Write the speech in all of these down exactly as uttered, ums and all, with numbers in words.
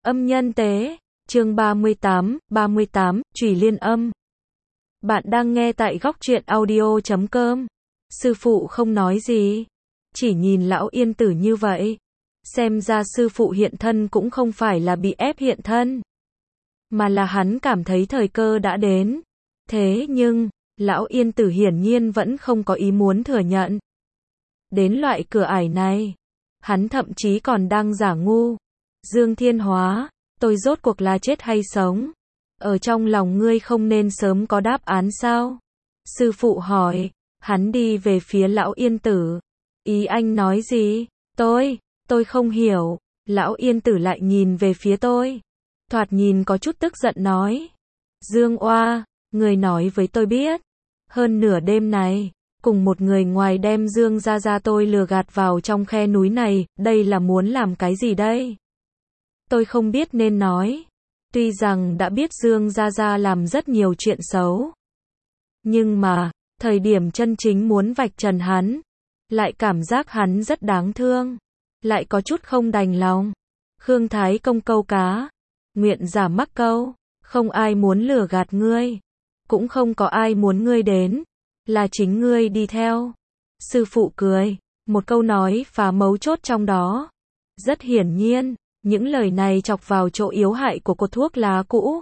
Âm nhân tế, chương ba mươi tám, ba mươi tám, Chùy Liên Âm. Bạn đang nghe tại góc truyện audio chấm com. Sư phụ không nói gì, chỉ nhìn lão Yên Tử như vậy. Xem ra sư phụ hiện thân cũng không phải là bị ép hiện thân, mà là hắn cảm thấy thời cơ đã đến. Thế nhưng, lão Yên Tử hiển nhiên vẫn không có ý muốn thừa nhận. Đến loại cửa ải này, hắn thậm chí còn đang giả ngu. Dương Thiên Hóa, tôi rốt cuộc là chết hay sống? Ở trong lòng ngươi không nên sớm có đáp án sao? Sư phụ hỏi. Hắn đi về phía lão Yên Tử. Ý anh nói gì? Tôi, tôi không hiểu. Lão Yên Tử lại nhìn về phía tôi. Thoạt nhìn có chút tức giận nói. Dương Oa, người nói với tôi biết. Hơn nửa đêm này, cùng một người ngoài đem Dương Gia Gia tôi lừa gạt vào trong khe núi này, đây là muốn làm cái gì đây? Tôi không biết nên nói. Tuy rằng đã biết Dương Gia Gia làm rất nhiều chuyện xấu, nhưng mà, thời điểm chân chính muốn vạch trần hắn, lại cảm giác hắn rất đáng thương, lại có chút không đành lòng. Khương Thái Công câu cá, nguyện giả mắc câu, không ai muốn lừa gạt ngươi, cũng không có ai muốn ngươi đến, là chính ngươi đi theo. Sư phụ cười, một câu nói phá mấu chốt trong đó. Rất hiển nhiên, những lời này chọc vào chỗ yếu hại của cột thuốc lá cũ.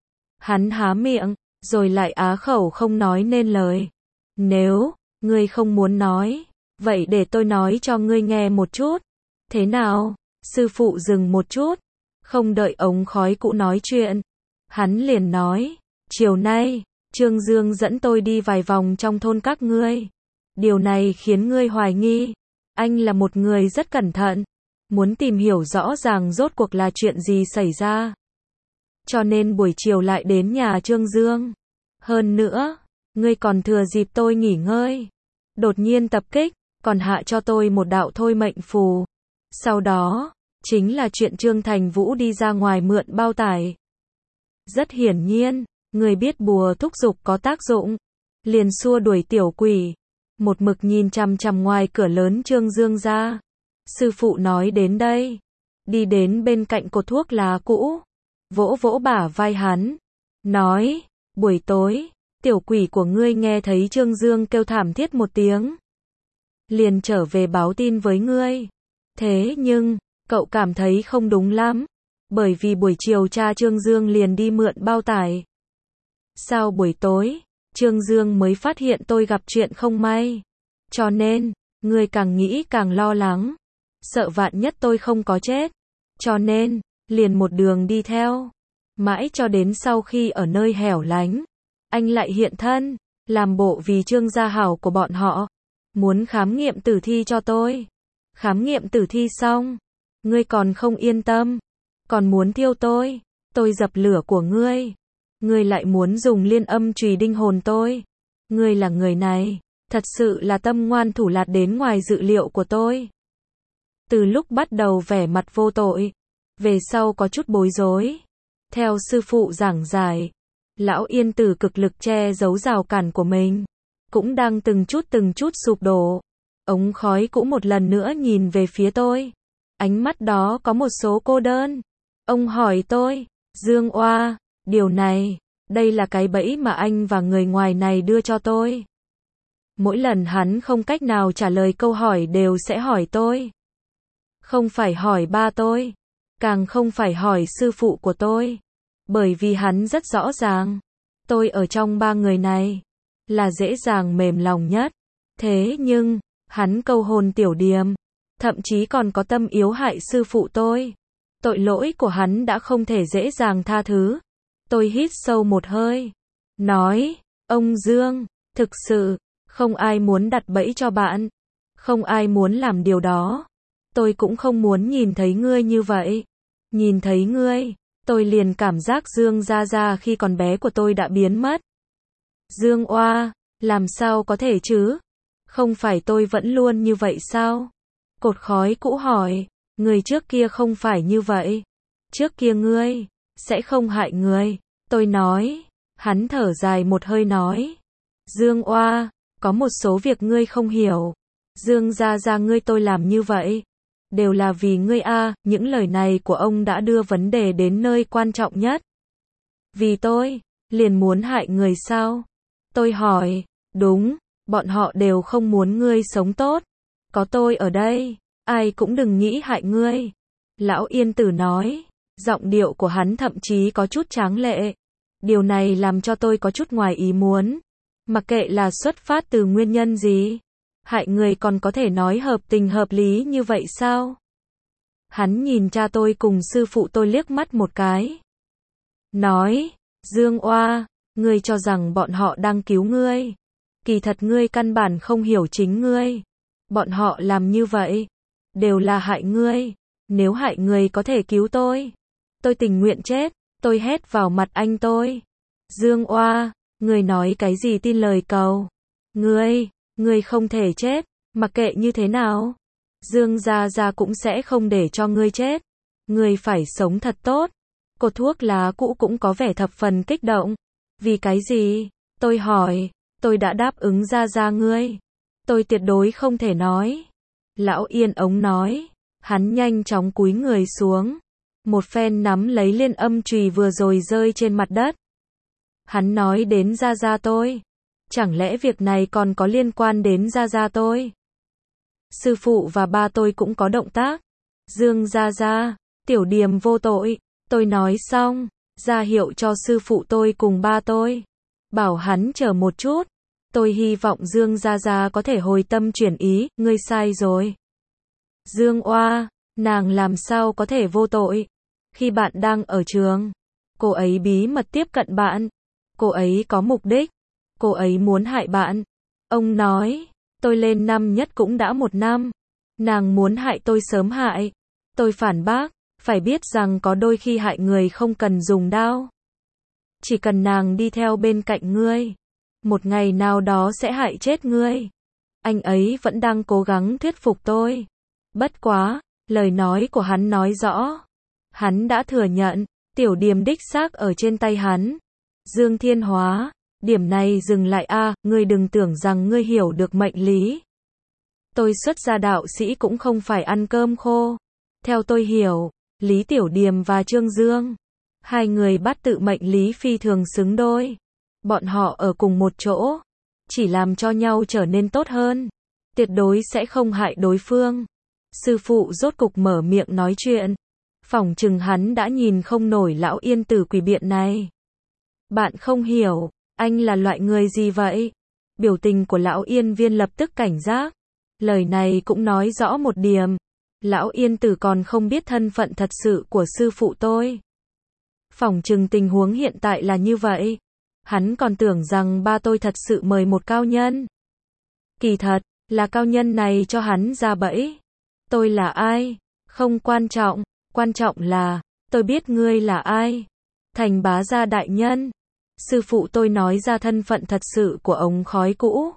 Hắn há miệng, rồi lại á khẩu không nói nên lời. Nếu, ngươi không muốn nói, vậy để tôi nói cho ngươi nghe một chút. Thế nào? Sư phụ dừng một chút, không đợi ống khói cũ nói chuyện. Hắn liền nói, chiều nay, Trương Dương dẫn tôi đi vài vòng trong thôn các ngươi. Điều này khiến ngươi hoài nghi. Anh là một người rất cẩn thận, muốn tìm hiểu rõ ràng rốt cuộc là chuyện gì xảy ra. Cho nên buổi chiều lại đến nhà Trương Dương. Hơn nữa, ngươi còn thừa dịp tôi nghỉ ngơi, đột nhiên tập kích, còn hạ cho tôi một đạo thôi mệnh phù. Sau đó, chính là chuyện Trương Thành Vũ đi ra ngoài mượn bao tải. Rất hiển nhiên, người biết bùa thúc dục có tác dụng, liền xua đuổi tiểu quỷ, một mực nhìn chằm chằm ngoài cửa lớn Trương Dương ra. Sư phụ nói đến đây, đi đến bên cạnh cột thuốc lá cũ, vỗ vỗ bả vai hắn, nói, buổi tối, tiểu quỷ của ngươi nghe thấy Trương Dương kêu thảm thiết một tiếng, liền trở về báo tin với ngươi. Thế nhưng, cậu cảm thấy không đúng lắm, bởi vì buổi chiều cha Trương Dương liền đi mượn bao tải. Sau buổi tối, Trương Dương mới phát hiện tôi gặp chuyện không may. Cho nên, ngươi càng nghĩ càng lo lắng, sợ vạn nhất tôi không có chết. Cho nên, liền một đường đi theo. Mãi cho đến sau khi ở nơi hẻo lánh, anh lại hiện thân, làm bộ vì Trương gia hảo của bọn họ, muốn khám nghiệm tử thi cho tôi. Khám nghiệm tử thi xong, ngươi còn không yên tâm, còn muốn thiêu tôi, tôi dập lửa của ngươi. Ngươi lại muốn dùng liên âm chùy đinh hồn tôi. Ngươi là người này, thật sự là tâm ngoan thủ lạt đến ngoài dự liệu của tôi. Từ lúc bắt đầu vẻ mặt vô tội, về sau có chút bối rối. Theo sư phụ giảng giải, lão Yên Tử cực lực che giấu rào cản của mình, cũng đang từng chút từng chút sụp đổ. Ống khói cũng một lần nữa nhìn về phía tôi. Ánh mắt đó có một số cô đơn. Ông hỏi tôi, Dương Oa, điều này, đây là cái bẫy mà anh và người ngoài này đưa cho tôi. Mỗi lần hắn không cách nào trả lời câu hỏi đều sẽ hỏi tôi. Không phải hỏi ba tôi, càng không phải hỏi sư phụ của tôi. Bởi vì hắn rất rõ ràng, tôi ở trong ba người này, là dễ dàng mềm lòng nhất. Thế nhưng, hắn câu hồn tiểu điềm, thậm chí còn có tâm yếu hại sư phụ tôi. Tội lỗi của hắn đã không thể dễ dàng tha thứ. Tôi hít sâu một hơi, nói, ông Dương, thực sự, không ai muốn đặt bẫy cho bạn, không ai muốn làm điều đó. Tôi cũng không muốn nhìn thấy ngươi như vậy. Nhìn thấy ngươi, tôi liền cảm giác Dương Gia Gia khi còn bé của tôi đã biến mất. Dương Oa, làm sao có thể chứ? Không phải tôi vẫn luôn như vậy sao? Cột khói cũ hỏi, người trước kia không phải như vậy. Trước kia ngươi, sẽ không hại người. Tôi nói, hắn thở dài một hơi nói. Dương Oa, có một số việc ngươi không hiểu. Dương Gia Gia ngươi tôi làm như vậy, đều là vì ngươi a, những lời này của ông đã đưa vấn đề đến nơi quan trọng nhất. Vì tôi, liền muốn hại người sao? Tôi hỏi, đúng, bọn họ đều không muốn ngươi sống tốt. Có tôi ở đây, ai cũng đừng nghĩ hại ngươi. Lão Yên Tử nói, giọng điệu của hắn thậm chí có chút tráng lệ. Điều này làm cho tôi có chút ngoài ý muốn. Mặc kệ là xuất phát từ nguyên nhân gì, hại người còn có thể nói hợp tình hợp lý như vậy sao? Hắn nhìn cha tôi cùng sư phụ tôi liếc mắt một cái. Nói, Dương Oa, ngươi cho rằng bọn họ đang cứu ngươi. Kỳ thật ngươi căn bản không hiểu chính ngươi. Bọn họ làm như vậy, đều là hại ngươi. Nếu hại ngươi có thể cứu tôi, tôi tình nguyện chết. Tôi hét vào mặt anh tôi. Dương Oa, ngươi nói cái gì tin lời cầu? Ngươi, ngươi không thể chết, mặc kệ như thế nào. Dương Gia Gia cũng sẽ không để cho ngươi chết. Ngươi phải sống thật tốt. Cột thuốc lá cũ cũng có vẻ thập phần kích động. Vì cái gì? Tôi hỏi, tôi đã đáp ứng Gia Gia ngươi. Tôi tuyệt đối không thể nói. Lão Yên ống nói, hắn nhanh chóng cúi người xuống. Một phen nắm lấy liên âm chùy vừa rồi rơi trên mặt đất. Hắn nói đến Gia Gia tôi. Chẳng lẽ việc này còn có liên quan đến Gia Gia tôi? Sư phụ và ba tôi cũng có động tác. Dương Gia Gia, Tiểu Điềm vô tội. Tôi nói xong, ra hiệu cho sư phụ tôi cùng ba tôi. Bảo hắn chờ một chút. Tôi hy vọng Dương Gia Gia có thể hồi tâm chuyển ý, ngươi sai rồi. Dương Oa, nàng làm sao có thể vô tội? Khi bạn đang ở trường, cô ấy bí mật tiếp cận bạn. Cô ấy có mục đích. Cô ấy muốn hại bạn. Ông nói, tôi lên năm nhất cũng đã một năm. Nàng muốn hại tôi sớm hại. Tôi phản bác, phải biết rằng có đôi khi hại người không cần dùng đao. Chỉ cần nàng đi theo bên cạnh ngươi, một ngày nào đó sẽ hại chết ngươi. Anh ấy vẫn đang cố gắng thuyết phục tôi. Bất quá, lời nói của hắn nói rõ. Hắn đã thừa nhận, Tiểu Điềm đích xác ở trên tay hắn. Dương Thiên Hóa, điểm này dừng lại a, ngươi đừng tưởng rằng ngươi hiểu được mệnh lý. Tôi xuất gia đạo sĩ cũng không phải ăn cơm khô. Theo tôi hiểu, Lý Tiểu Điềm và Trương Dương, hai người bắt tự mệnh lý phi thường xứng đôi. Bọn họ ở cùng một chỗ, chỉ làm cho nhau trở nên tốt hơn. Tuyệt đối sẽ không hại đối phương. Sư phụ rốt cục mở miệng nói chuyện. Phỏng chừng hắn đã nhìn không nổi lão Yên Tử quỷ biện này. Bạn không hiểu, anh là loại người gì vậy? Biểu tình của lão Yên Viên lập tức cảnh giác. Lời này cũng nói rõ một điểm. Lão Yên Tử còn không biết thân phận thật sự của sư phụ tôi. Phỏng chừng tình huống hiện tại là như vậy. Hắn còn tưởng rằng ba tôi thật sự mời một cao nhân. Kỳ thật, là cao nhân này cho hắn ra bẫy. Tôi là ai? Không quan trọng. Quan trọng là, tôi biết ngươi là ai. Thành Bá Gia đại nhân. Sư phụ tôi nói ra thân phận thật sự của ống khói cũ.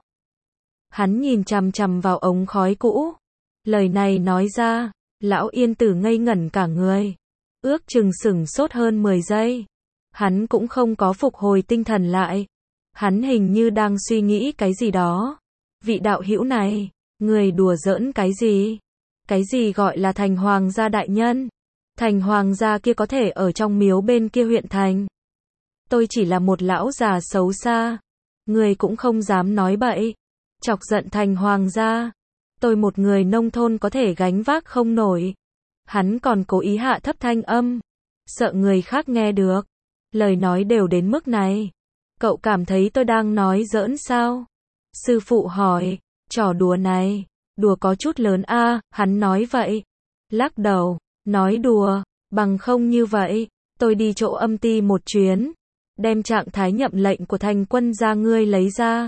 Hắn nhìn chằm chằm vào ống khói cũ. Lời này nói ra, lão Yên Tử ngây ngẩn cả người. Ước chừng sửng sốt hơn mười giây. Hắn cũng không có phục hồi tinh thần lại. Hắn hình như đang suy nghĩ cái gì đó. Vị đạo hữu này, người đùa giỡn cái gì? Cái gì gọi là Thành Hoàng gia đại nhân? Thành Hoàng gia kia có thể ở trong miếu bên kia huyện thành. Tôi chỉ là một lão già xấu xa. Người cũng không dám nói bậy. Chọc giận Thành Hoàng gia. Tôi một người nông thôn có thể gánh vác không nổi. Hắn còn cố ý hạ thấp thanh âm. Sợ người khác nghe được. Lời nói đều đến mức này. Cậu cảm thấy tôi đang nói giỡn sao? Sư phụ hỏi. Trò đùa này, đùa có chút lớn a, hắn nói vậy. Lắc đầu, nói đùa, bằng không như vậy, tôi đi chỗ âm ty một chuyến. Đem trạng thái nhậm lệnh của thành quân gia ngươi lấy ra.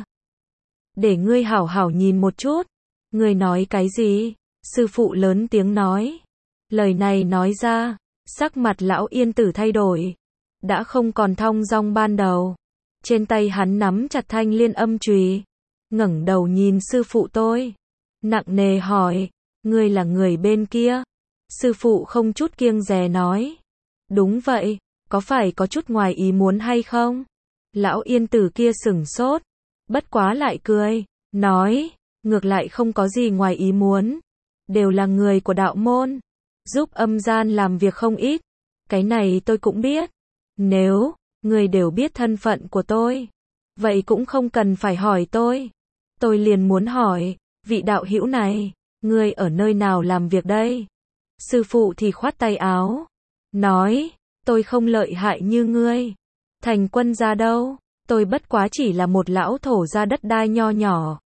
Để ngươi hảo hảo nhìn một chút. Ngươi nói cái gì? Sư phụ lớn tiếng nói. Lời này nói ra, sắc mặt lão Yên Tử thay đổi. Đã không còn thong dong ban đầu. Trên tay hắn nắm chặt thanh liên âm chùy, ngẩng đầu nhìn sư phụ tôi. Nặng nề hỏi, ngươi là người bên kia? Sư phụ không chút kiêng dè nói. Đúng vậy, có phải có chút ngoài ý muốn hay không? Lão Yên Tử kia sửng sốt. Bất quá lại cười, nói, ngược lại không có gì ngoài ý muốn. đều là người của đạo môn, giúp âm gian làm việc không ít. Cái này tôi cũng biết. Nếu người đều biết thân phận của tôi, vậy cũng không cần phải hỏi tôi. Tôi liền muốn hỏi, vị đạo hữu này, ngươi ở nơi nào làm việc đây? Sư phụ thì khoát tay áo, nói, tôi không lợi hại như ngươi. Thành Quân gia đâu? Tôi bất quá chỉ là một lão thổ gia đất đai nho nhỏ.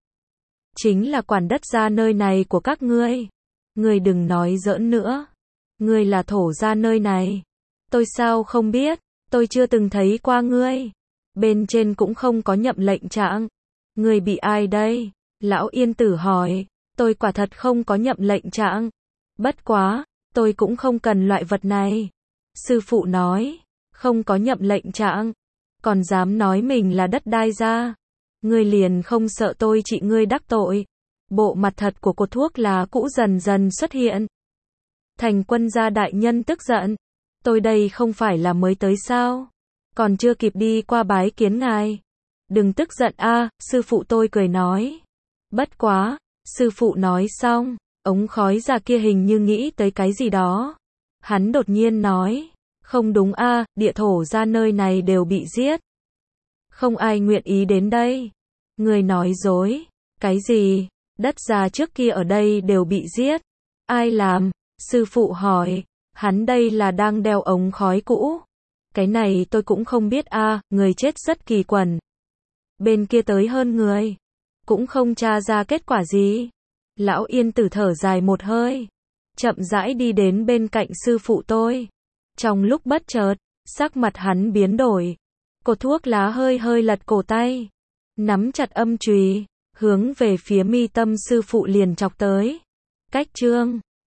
Chính là quản đất gia nơi này của các ngươi. Ngươi đừng nói giỡn nữa. Ngươi là thổ gia nơi này. Tôi sao không biết, tôi chưa từng thấy qua ngươi. Bên trên cũng không có nhậm lệnh trạng. Ngươi bị ai đây? Lão Yên Tử hỏi, tôi quả thật không có nhậm lệnh trạng. Bất quá, tôi cũng không cần loại vật này. Sư phụ nói, không có nhậm lệnh trạng, còn dám nói mình là đất đai gia. Ngươi liền không sợ tôi trị ngươi đắc tội. Bộ mặt thật của cột thuốc lá cũ dần dần xuất hiện. Thành Quân gia đại nhân tức giận. Tôi đây không phải là mới tới sao? Còn chưa kịp đi qua bái kiến ngài. Đừng tức giận a, sư phụ tôi cười nói. Bất quá, sư phụ nói xong, ống khói già kia hình như nghĩ tới cái gì đó. Hắn đột nhiên nói, không đúng a, địa thổ gia nơi này đều bị giết. Không ai nguyện ý đến đây. Người nói dối. Cái gì? Đất già trước kia ở đây đều bị giết. Ai làm? Sư phụ hỏi. Hắn đây là đang đeo ống khói cũ. Cái này tôi cũng không biết a, à, người chết rất kỳ quẩn. Bên kia tới hơn người. Cũng không tra ra kết quả gì. Lão Yên Tử thở dài một hơi. Chậm rãi đi đến bên cạnh sư phụ tôi. Trong lúc bất chợt, sắc mặt hắn biến đổi. Cột thuốc lá hơi hơi lật cổ tay. Nắm chặt âm chùy, hướng về phía mi tâm sư phụ liền chọc tới. Cách chương